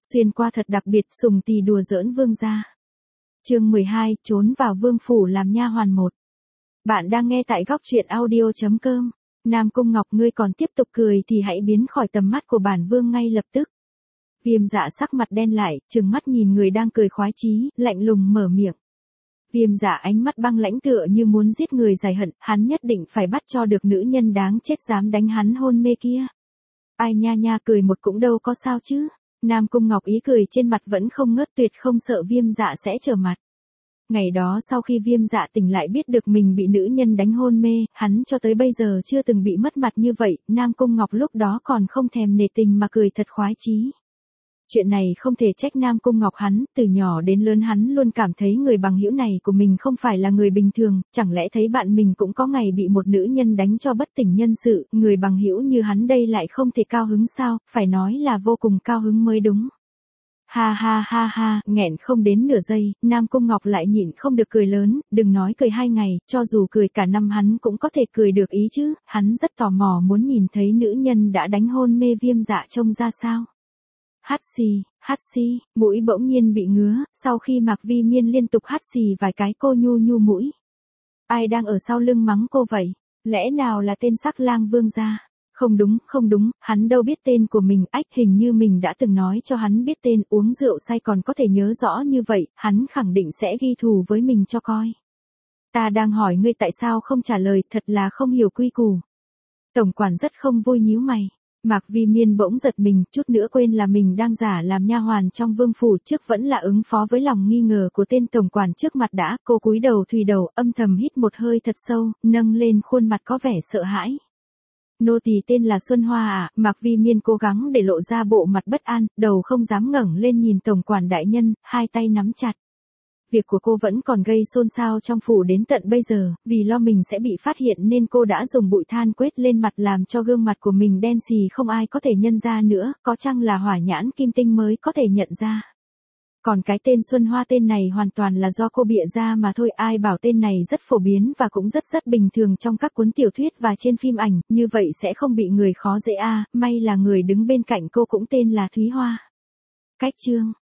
Xuyên qua thật đặc biệt, Sùng Tì đùa giỡn vương gia. Chương 12, trốn vào vương phủ làm nha hoàn 1. Bạn đang nghe tại góc truyện audio.com. Nam Cung Ngọc, ngươi còn tiếp tục cười thì hãy biến khỏi tầm mắt của bản vương ngay lập tức. Viêm Dạ sắc mặt đen lại, trừng mắt nhìn người đang cười khoái chí, lạnh lùng mở miệng. Viêm Dạ ánh mắt băng lãnh tựa như muốn giết người giải hận, hắn nhất định phải bắt cho được nữ nhân đáng chết dám đánh hắn hôn mê kia. Ai nha nha, cười một cũng đâu có sao chứ. Nam Cung Ngọc ý cười trên mặt vẫn không ngớt, tuyệt không sợ Viêm Dạ sẽ trở mặt. Ngày đó sau khi Viêm Dạ tỉnh lại biết được mình bị nữ nhân đánh hôn mê, hắn cho tới bây giờ chưa từng bị mất mặt như vậy, Nam Cung Ngọc lúc đó còn không thèm nể tình mà cười thật khoái chí. Chuyện này không thể trách Nam Cung Ngọc, hắn, từ nhỏ đến lớn hắn luôn cảm thấy người bằng hữu này của mình không phải là người bình thường, chẳng lẽ thấy bạn mình cũng có ngày bị một nữ nhân đánh cho bất tỉnh nhân sự, người bằng hữu như hắn đây lại không thể cao hứng sao, phải nói là vô cùng cao hứng mới đúng. Ha ha ha ha, nghẹn không đến nửa giây, Nam Cung Ngọc lại nhịn không được cười lớn, đừng nói cười 2 ngày, cho dù cười cả năm hắn cũng có thể cười được ý chứ, hắn rất tò mò muốn nhìn thấy nữ nhân đã đánh hôn mê Viêm Dạ trông ra sao. Hắt xì, mũi bỗng nhiên bị ngứa, sau khi Mạc Vi Miên liên tục hắt xì vài cái cô nhu nhu mũi. Ai đang ở sau lưng mắng cô vậy? Lẽ nào là tên Sắc Lang Vương gia? Không đúng, hắn đâu biết tên của mình, hình như mình đã từng nói cho hắn biết tên, uống rượu say còn có thể nhớ rõ như vậy, hắn khẳng định sẽ ghi thù với mình cho coi. Ta đang hỏi ngươi tại sao không trả lời, thật là không hiểu quy củ. Tổng quản rất không vui nhíu mày. Mạc Vi Miên bỗng giật mình, chút nữa quên là mình đang giả làm nha hoàn trong vương phủ, trước vẫn là ứng phó với lòng nghi ngờ của tên tổng quản trước mặt đã, cô cúi đầu thùy đầu, âm thầm hít một hơi thật sâu, nâng lên khuôn mặt có vẻ sợ hãi. Nô tỳ tên là Xuân Hoa à, Mạc Vi Miên cố gắng để lộ ra bộ mặt bất an, đầu không dám ngẩng lên nhìn tổng quản đại nhân, hai tay nắm chặt. Việc của cô vẫn còn gây xôn xao trong phủ đến tận bây giờ, vì lo mình sẽ bị phát hiện nên cô đã dùng bụi than quét lên mặt làm cho gương mặt của mình đen xì không ai có thể nhận ra nữa, có chăng là hỏa nhãn kim tinh mới có thể nhận ra. Còn cái tên Xuân Hoa tên này hoàn toàn là do cô bịa ra mà thôi, ai bảo tên này rất phổ biến và cũng rất bình thường trong các cuốn tiểu thuyết và trên phim ảnh, như vậy sẽ không bị người khó dễ a. May là người đứng bên cạnh cô cũng tên là Thúy Hoa. Cách chương.